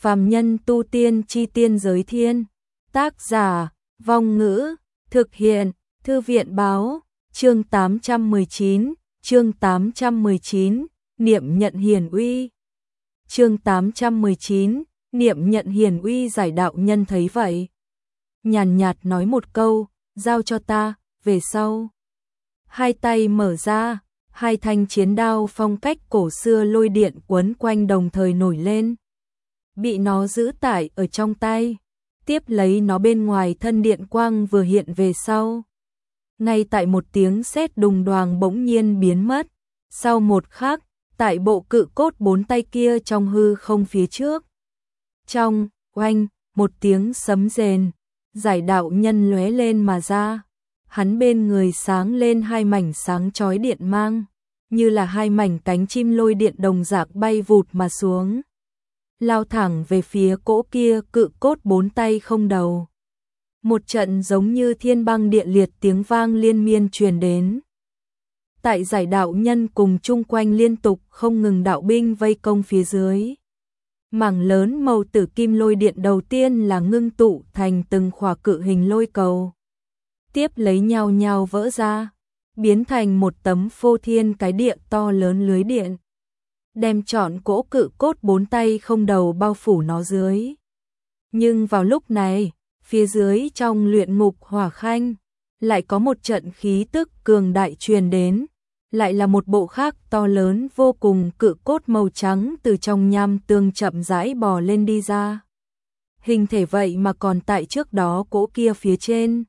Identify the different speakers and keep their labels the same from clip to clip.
Speaker 1: Phàm nhân tu tiên chi tiên giới thiên. Tác giả, Vong Ngữ, thực hiện, Thư viện báo, chương 819, niệm nhận hiển uy. Chương 819, niệm nhận hiển uy. Giải đạo nhân thấy vậy, nhàn nhạt nói một câu, giao cho ta. Về sau, hai tay mở ra, hai thanh chiến đao phong cách cổ xưa lôi điện quấn quanh đồng thời nổi lên, bị nó giữ tải ở trong tay. Tiếp lấy nó bên ngoài thân điện quang vừa hiện về sau, ngay tại một tiếng sét đùng đoàng bỗng nhiên biến mất. Sau một khắc, tại bộ cự cốt bốn tay kia trong hư không phía trước, trong oanh một tiếng sấm rền, giải đạo nhân lóe lên mà ra. Hắn bên người sáng lên hai mảnh sáng chói điện mang, như là hai mảnh cánh chim lôi điện đồng dạng bay vụt mà xuống, lao thẳng về phía cỗ kia cự cốt bốn tay không đầu. Một trận giống như thiên băng địa liệt tiếng vang liên miên truyền đến. Tại giải đạo nhân cùng chung quanh liên tục không ngừng đạo binh vây công phía dưới. Mảng lớn màu tử kim lôi điện đầu tiên là ngưng tụ thành từng khỏa cự hình lôi cầu, tiếp lấy nhau nhau vỡ ra, biến thành một tấm phô thiên cái địa to lớn lưới điện, đem trọn cỗ cự cốt bốn tay không đầu bao phủ nó dưới. Nhưng vào lúc này, phía dưới trong luyện ngục hỏa khanh, lại có một trận khí tức cường đại truyền đến, lại là một bộ khác to lớn vô cùng cự cốt màu trắng từ trong nham tương chậm rãi bò lên đi ra. Hình thể vậy mà còn tại trước đó cỗ kia phía trên.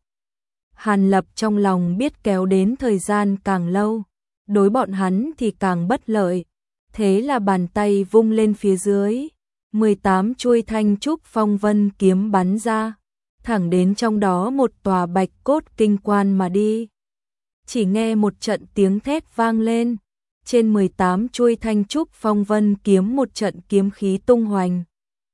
Speaker 1: Hàn Lập trong lòng biết kéo đến thời gian càng lâu, đối bọn hắn thì càng bất lợi. Thế là bàn tay vung lên phía dưới, 18 chuôi thanh trúc phong vân kiếm bắn ra, thẳng đến trong đó một tòa bạch cốt kinh quan mà đi. Chỉ nghe một trận tiếng thét vang lên, trên 18 chuôi thanh trúc phong vân kiếm một trận kiếm khí tung hoành,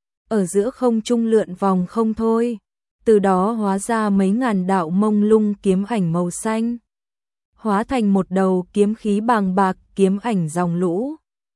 Speaker 1: ở giữa không trung lượn vòng không thôi. Từ đó hóa ra mấy ngàn đạo mông lung kiếm ảnh màu xanh, hóa thành một đầu kiếm khí bàng bạc kiếm ảnh dòng lũ.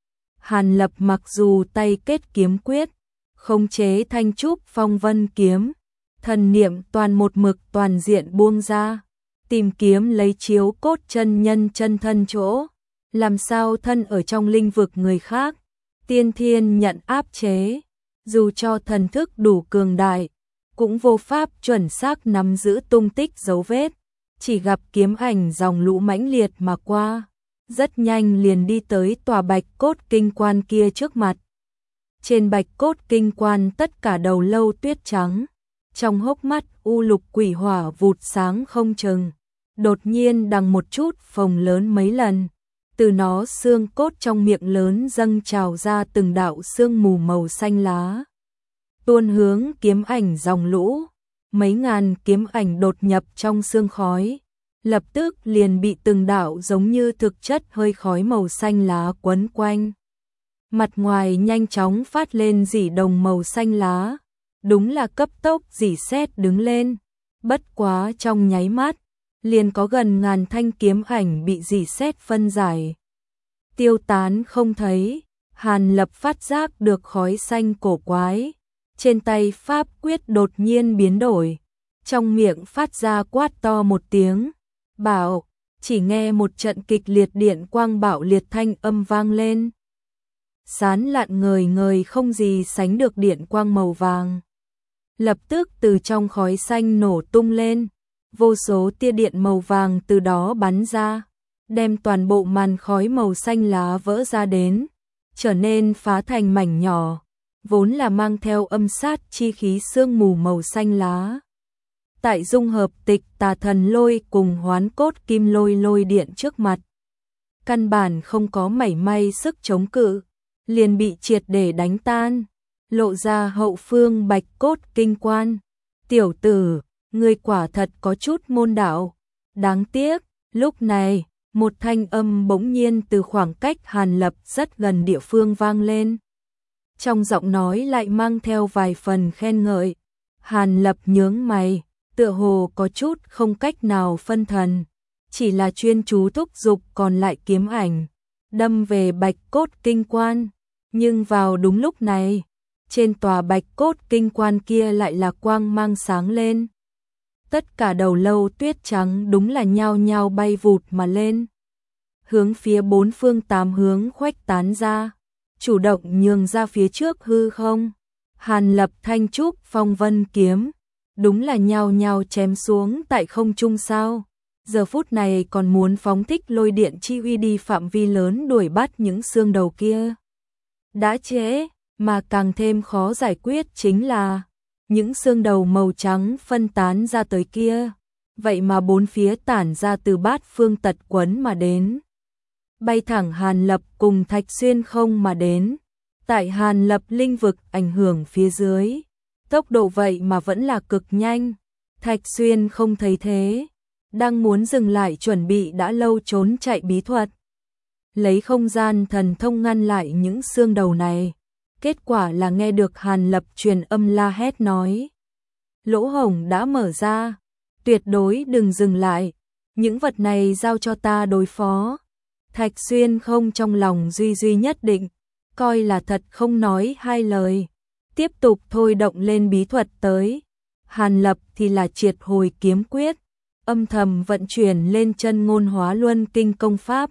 Speaker 1: Hàn Lập mặc dù tay kết kiếm quyết, khống chế thanh trúc phong vân kiếm, thần niệm toàn một mực toàn diện buông ra, tìm kiếm lấy chiếu cốt chân nhân chân thân chỗ, làm sao thân ở trong linh vực người khác, tiên thiên nhận áp chế, dù cho thần thức đủ cường đại, cũng vô pháp chuẩn xác nắm giữ tung tích dấu vết, chỉ gặp kiếm ảnh dòng lũ mãnh liệt mà qua, rất nhanh liền đi tới tòa bạch cốt kinh quan kia trước mặt. Trên bạch cốt kinh quan tất cả đầu lâu tuyết trắng, trong hốc mắt u lục quỷ hỏa vụt sáng không chừng, đột nhiên đằng một chút phồng lớn mấy lần, từ nó xương cốt trong miệng lớn dâng trào ra từng đạo sương mù màu xanh lá, tuôn hướng kiếm ảnh dòng lũ. Mấy ngàn kiếm ảnh đột nhập trong sương khói, lập tức liền bị từng đạo giống như thực chất hơi khói màu xanh lá quấn quanh. Mặt ngoài nhanh chóng phát lên rỉ đồng màu xanh lá, đúng là cấp tốc rỉ sét đứng lên. Bất quá trong nháy mắt, liền có gần ngàn thanh kiếm ảnh bị rỉ sét phân giải, tiêu tán không thấy. Hàn Lập phát giác được khói xanh cổ quái, trên tay pháp quyết đột nhiên biến đổi, trong miệng phát ra quát to một tiếng, bảo. Chỉ nghe một trận kịch liệt điện quang bạo liệt thanh âm vang lên, sán lạn ngời ngời không gì sánh được điện quang màu vàng, lập tức từ trong khói xanh nổ tung lên, vô số tia điện màu vàng từ đó bắn ra, đem toàn bộ màn khói màu xanh lá vỡ ra đến, trở nên phá thành mảnh nhỏ, vốn là mang theo âm sát chi khí sương mù màu xanh lá. Tại dung hợp tịch tà thần lôi cùng hoán cốt kim lôi lôi điện trước mặt, căn bản không có mảy may sức chống cự, liền bị triệt để đánh tan, lộ ra hậu phương bạch cốt kinh quan. Tiểu tử, ngươi quả thật có chút môn đạo, đáng tiếc. Lúc này, một thanh âm bỗng nhiên từ khoảng cách Hàn Lập rất gần địa phương vang lên. Trong giọng nói lại mang theo vài phần khen ngợi. Hàn Lập nhướng mày, tựa hồ có chút không cách nào phân thần, chỉ là chuyên chú thúc giục còn lại kiếm ảnh, đâm về bạch cốt kinh quan. Nhưng vào đúng lúc này, trên tòa bạch cốt kinh quan kia lại là quang mang sáng lên. Tất cả đầu lâu tuyết trắng đúng là nhao nhao bay vụt mà lên, hướng phía bốn phương tám hướng khuếch tán ra, chủ động nhường ra phía trước hư không. Hàn Lập, Thanh Trúc, Phong Vân kiếm, đúng là nhao nhao chém xuống tại không trung sao. Giờ phút này còn muốn phóng thích lôi điện chi uy đi phạm vi lớn đuổi bắt những xương đầu kia. Đã trễ, mà càng thêm khó giải quyết chính là những xương đầu màu trắng phân tán ra tới kia, vậy mà bốn phía tản ra từ bát phương tật quấn mà đến, bay thẳng Hàn Lập cùng Thạch Xuyên không mà đến. Tại Hàn Lập linh vực ảnh hưởng phía dưới, tốc độ vậy mà vẫn là cực nhanh. Thạch Xuyên không thấy thế, đang muốn dừng lại chuẩn bị đã lâu trốn chạy bí thuật, lấy không gian thần thông ngăn lại những xương đầu này. Kết quả là nghe được Hàn Lập truyền âm la hét nói: lỗ hổng đã mở ra, tuyệt đối đừng dừng lại, những vật này giao cho ta đối phó. Thạch Xuyên không trong lòng duy nhất định, coi là thật không nói hai lời, tiếp tục thôi động lên bí thuật tới. Hàn Lập thì là triệt hồi kiếm quyết, âm thầm vận chuyển lên chân ngôn hóa luân kinh công pháp.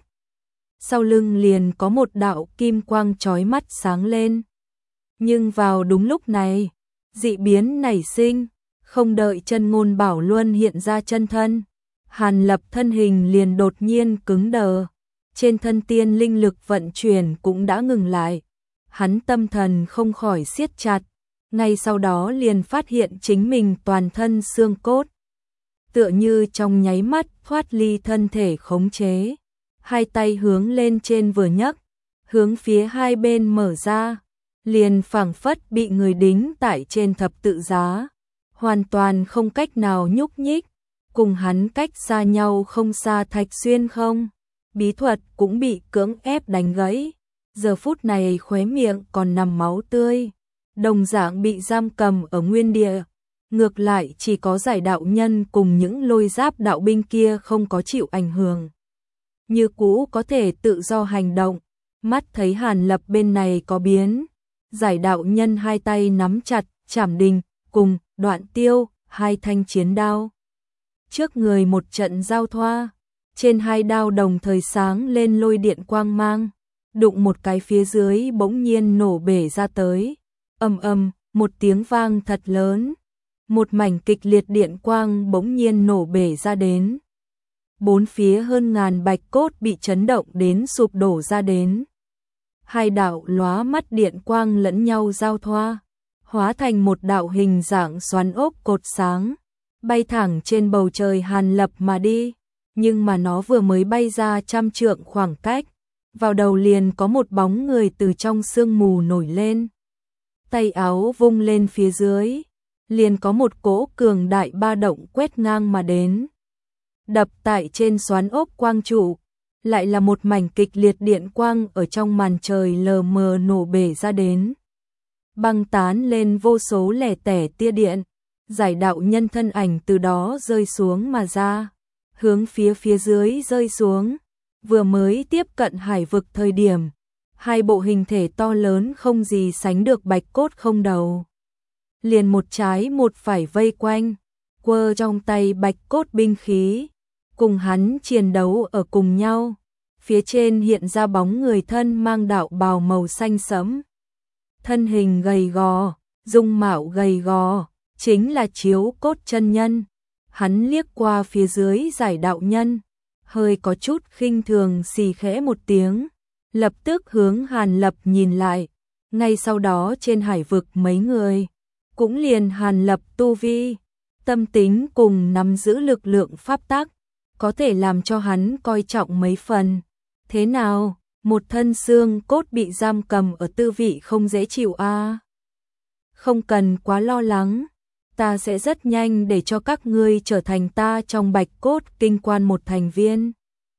Speaker 1: Sau lưng liền có một đạo kim quang chói mắt sáng lên. Nhưng vào đúng lúc này, dị biến nảy sinh, không đợi chân ngôn bảo luân hiện ra chân thân, Hàn Lập thân hình liền đột nhiên cứng đờ, trên thân tiên linh lực vận chuyển cũng đã ngừng lại. Hắn tâm thần không khỏi siết chặt, ngay sau đó liền phát hiện chính mình toàn thân xương cốt, tựa như trong nháy mắt thoát ly thân thể khống chế, hai tay hướng lên trên vừa nhấc, hướng phía hai bên mở ra, liền phảng phất bị người đính tại trên thập tự giá, hoàn toàn không cách nào nhúc nhích. Cùng hắn cách xa nhau không xa Thạch Xuyên không, bí thuật cũng bị cưỡng ép đánh gãy, giờ phút này khóe miệng còn nằm máu tươi, đồng dạng bị giam cầm ở nguyên địa. Ngược lại chỉ có Giải đạo nhân cùng những lôi giáp đạo binh kia không có chịu ảnh hưởng, như cũ có thể tự do hành động. Mắt thấy Hàn Lập bên này có biến, Giải đạo nhân hai tay nắm chặt Trảm Đình cùng Đoạn Tiêu, hai thanh chiến đao. Trước người một trận giao thoa, trên hai đao đồng thời sáng lên lôi điện quang mang, đụng một cái phía dưới bỗng nhiên nổ bể ra tới. Ầm ầm, một tiếng vang thật lớn, một mảnh kịch liệt điện quang bỗng nhiên nổ bể ra đến. Bốn phía hơn ngàn bạch cốt bị chấn động đến sụp đổ ra đến. Hai đạo lóa mắt điện quang lẫn nhau giao thoa, hóa thành một đạo hình dạng xoắn ốc cột sáng, bay thẳng trên bầu trời Hàn Lập mà đi. Nhưng mà nó vừa mới bay ra trăm trượng khoảng cách, vào đầu liền có một bóng người từ trong sương mù nổi lên. Tay áo vung lên phía dưới, liền có một cỗ cường đại ba động quét ngang mà đến, đập tại trên xoắn ốc quang trụ, lại là một mảnh kịch liệt điện quang ở trong màn trời lờ mờ nổ bể ra đến, băng tán lên vô số lẻ tẻ tia điện. Giải đạo nhân thân ảnh từ đó rơi xuống mà ra, hướng phía dưới rơi xuống, vừa mới tiếp cận hải vực thời điểm, hai bộ hình thể to lớn không gì sánh được bạch cốt không đầu, liền một trái một phải vây quanh, quơ trong tay bạch cốt binh khí, cùng hắn chiến đấu ở cùng nhau. Phía trên hiện ra bóng người thân mang đạo bào màu xanh sẫm, thân hình gầy gò, dung mạo gầy gò, chính là Chiếu Cốt chân nhân. Hắn liếc qua phía dưới Giải đạo nhân, hơi có chút khinh thường xì khẽ một tiếng, lập tức hướng Hàn Lập nhìn lại. Ngay sau đó trên hải vực mấy người cũng liền Hàn Lập tu vi, tâm tính cùng nắm giữ lực lượng pháp tắc, có thể làm cho hắn coi trọng mấy phần. Thế nào, một thân xương cốt bị giam cầm ở tư vị không dễ chịu a? Không cần quá lo lắng, ta sẽ rất nhanh để cho các ngươi trở thành ta trong Bạch Cốt Kinh Quan một thành viên.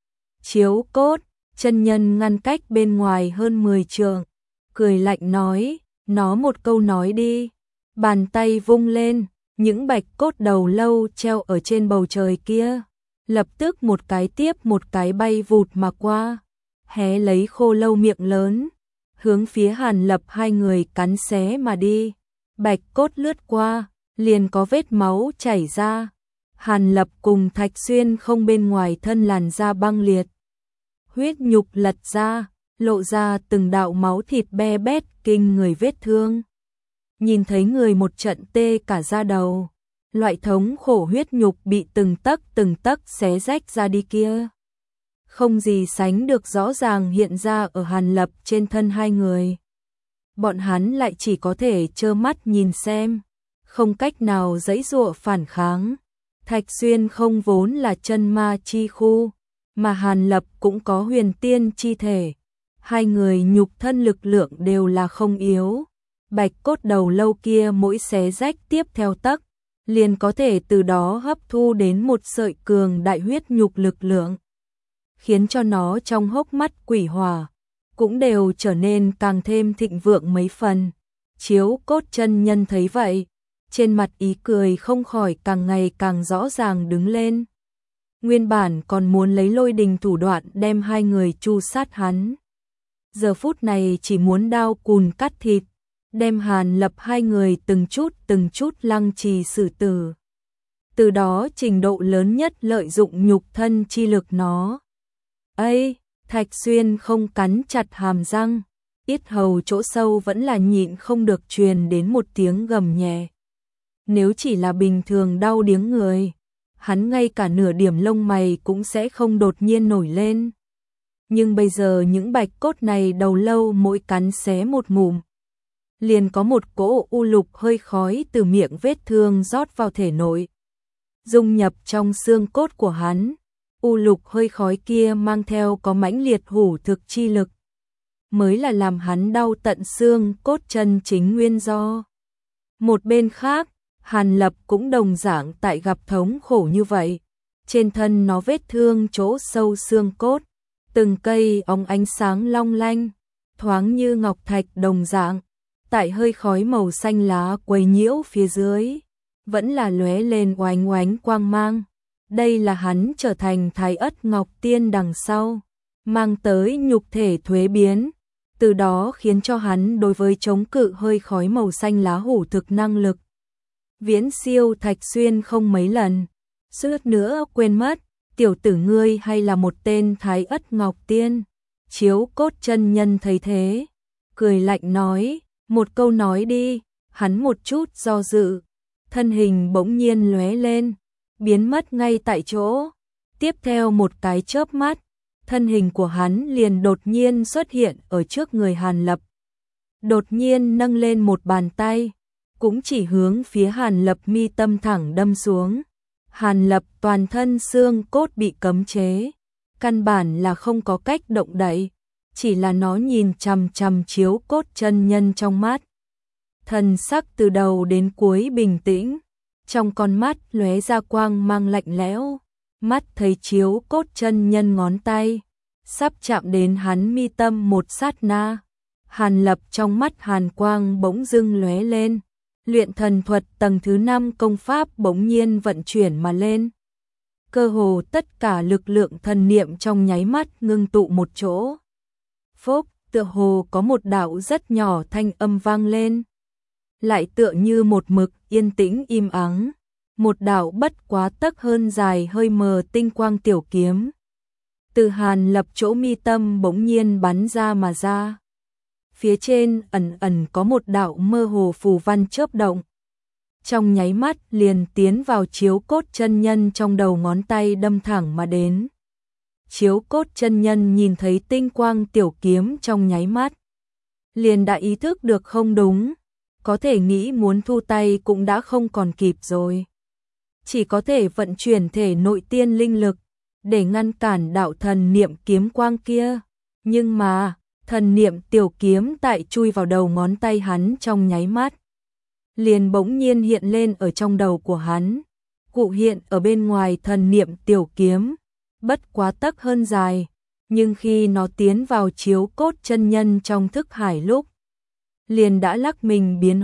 Speaker 1: Chiếu Cốt chân nhân ngăn cách bên ngoài hơn 10 trượng, cười lạnh nói, nó một câu nói đi. Bàn tay vung lên, những bạch cốt đầu lâu treo ở trên bầu trời kia, lập tức một cái tiếp một cái bay vụt mà qua, hé lấy khô lâu miệng lớn, hướng phía Hàn Lập hai người cắn xé mà đi. Bạch cốt lướt qua, liền có vết máu chảy ra. Hàn Lập cùng Thạch Xuyên không bên ngoài thân làn da băng liệt. Huyết nhục lật ra, lộ ra từng đạo máu thịt be bét kinh người vết thương. Nhìn thấy người một trận tê cả da đầu. Loại thống khổ huyết nhục bị từng tấc xé rách ra đi kia. Không gì sánh được rõ ràng hiện ra ở Hàn Lập trên thân hai người. Bọn hắn lại chỉ có thể trơ mắt nhìn xem, không cách nào giãy giụa phản kháng. Thạch Xuyên không vốn là chân ma chi khu, mà Hàn Lập cũng có huyền tiên chi thể. Hai người nhục thân lực lượng đều là không yếu. Bạch cốt đầu lâu kia mỗi xé rách tiếp theo tấc, liền có thể từ đó hấp thu đến một sợi cường đại huyết nhục lực lượng, khiến cho nó trong hốc mắt quỷ hỏa cũng đều trở nên càng thêm thịnh vượng mấy phần. Chiếu Cốt chân nhân thấy vậy, trên mặt ý cười không khỏi càng ngày càng rõ ràng đứng lên. Nguyên bản còn muốn lấy lôi đình thủ đoạn đem hai người tru sát hắn, giờ phút này chỉ muốn đao cùn cắt thịt, đem Hàn Lập hai người từng chút lăng trì xử tử. Từ đó trình độ lớn nhất lợi dụng nhục thân chi lực nó. Ây, Thạch Xuyên không cắn chặt hàm răng, yết hầu chỗ sâu vẫn là nhịn không được truyền đến một tiếng gầm nhẹ. Nếu chỉ là bình thường đau điếng người, hắn ngay cả nửa điểm lông mày cũng sẽ không đột nhiên nổi lên. Nhưng bây giờ những bạch cốt này đầu lâu mỗi cắn xé một ngụm, liền có một cỗ u lục hơi khói từ miệng vết thương rót vào thể nội, dung nhập trong xương cốt của hắn. U lục hơi khói kia mang theo có mãnh liệt hủ thực chi lực, mới là làm hắn đau tận xương cốt chân chính nguyên do. Một bên khác, Hàn Lập cũng đồng dạng tại gặp thống khổ như vậy. Trên thân nó vết thương chỗ sâu xương cốt, từng cây óng ánh sáng long lanh, thoáng như ngọc thạch đồng dạng, tại hơi khói màu xanh lá quấy nhiễu phía dưới, vẫn là lóe lên oánh oánh quang mang. Đây là hắn trở thành Thái Ất Ngọc Tiên đằng sau, mang tới nhục thể thuế biến, từ đó khiến cho hắn đối với chống cự hơi khói màu xanh lá hủ thực năng lực viễn siêu Thạch Xuyên không mấy lần. Suýt nữa quên mất, tiểu tử ngươi hay là một tên Thái Ất Ngọc Tiên. Chiếu Cốt chân nhân thấy thế, cười lạnh nói, một câu nói đi. Hắn một chút do dự, thân hình bỗng nhiên lóe lên, biến mất ngay tại chỗ. Tiếp theo một cái chớp mắt, thân hình của hắn liền đột nhiên xuất hiện ở trước người Hàn Lập. Đột nhiên nâng lên một bàn tay, cũng chỉ hướng phía Hàn Lập mi tâm thẳng đâm xuống. Hàn Lập toàn thân xương cốt bị cấm chế, căn bản là không có cách động đậy, chỉ là nó nhìn chằm chằm Chiếu Cốt chân nhân trong mắt. Thần sắc từ đầu đến cuối bình tĩnh, trong con mắt lóe ra quang mang lạnh lẽo. Mắt thấy Chiếu Cốt chân nhân ngón tay sắp chạm đến hắn mi tâm một sát na, Hàn Lập trong mắt hàn quang bỗng dưng lóe lên. Luyện thần thuật tầng thứ 5 công pháp bỗng nhiên vận chuyển mà lên. Cơ hồ tất cả lực lượng thần niệm trong nháy mắt ngưng tụ một chỗ. Phốc, tựa hồ có một đạo rất nhỏ thanh âm vang lên. Lại tựa như một mực yên tĩnh im ắng. Một đạo bất quá tấc hơn dài hơi mờ tinh quang tiểu kiếm, từ Hàn Lập chỗ mi tâm bỗng nhiên bắn ra mà ra. Phía trên ẩn ẩn có một đạo mơ hồ phù văn chớp động. Trong nháy mắt liền tiến vào Chiếu Cốt chân nhân trong đầu ngón tay đâm thẳng mà đến. Chiếu Cốt chân nhân nhìn thấy tinh quang tiểu kiếm trong nháy mắt, liền đã ý thức được không đúng, có thể nghĩ muốn thu tay cũng đã không còn kịp rồi. Chỉ có thể vận chuyển thể nội tiên linh lực để ngăn cản đạo thần niệm kiếm quang kia. Nhưng mà thần niệm tiểu kiếm tại chui vào đầu ngón tay hắn trong nháy mắt, liền bỗng nhiên hiện lên ở trong đầu của hắn, cụ hiện ở bên ngoài thần niệm tiểu kiếm, bất quá tấc hơn dài, nhưng khi nó tiến vào Chiếu Cốt chân nhân trong thức hải lúc, liền đã lắc mình biến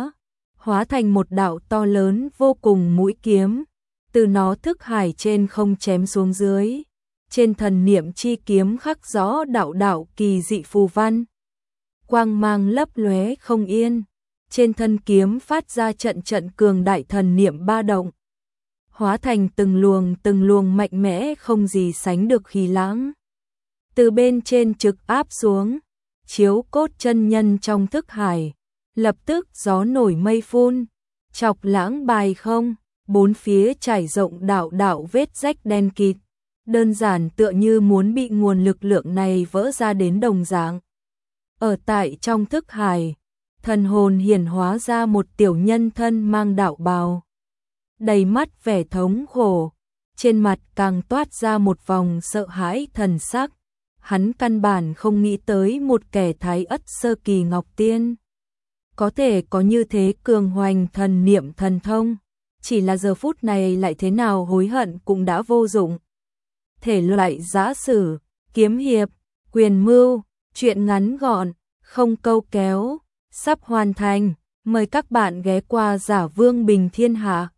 Speaker 1: hóa thành một đạo to lớn vô cùng mũi kiếm, từ nó thức hải trên không chém xuống dưới. Trên thần niệm chi kiếm khắc rõ đạo đạo kỳ dị phù văn. quang mang lấp lóe không yên, trên thân kiếm phát ra trận trận cường đại thần niệm ba động, hóa thành từng luồng mạnh mẽ không gì sánh được khí lãng. Từ bên trên trực áp xuống, chiếu cốt chân nhân trong thức hải, lập tức gió nổi mây phun, chọc lãng bài không, bốn phía trải rộng đạo đạo vết rách đen kịt, đơn giản tựa như muốn bị nguồn lực lượng này vỡ ra đến đồng dạng. Ở tại trong thức hải, thần hồn hiển hóa ra một tiểu nhân thân mang đạo bào, đầy mắt vẻ thống khổ, trên mặt càng toát ra một vòng sợ hãi thần sắc. Hắn căn bản không nghĩ tới một kẻ thái ất sơ kỳ Ngọc Tiên có thể có như thế cường hoành thần niệm thần thông, chỉ là giờ phút này lại thế nào hối hận cũng đã vô dụng. Thể loại giã sử, kiếm hiệp, quyền mưu, truyện ngắn gọn, không câu kéo, sắp hoàn thành, mời các bạn ghé qua Giả Vương Bình Thiên Hạ.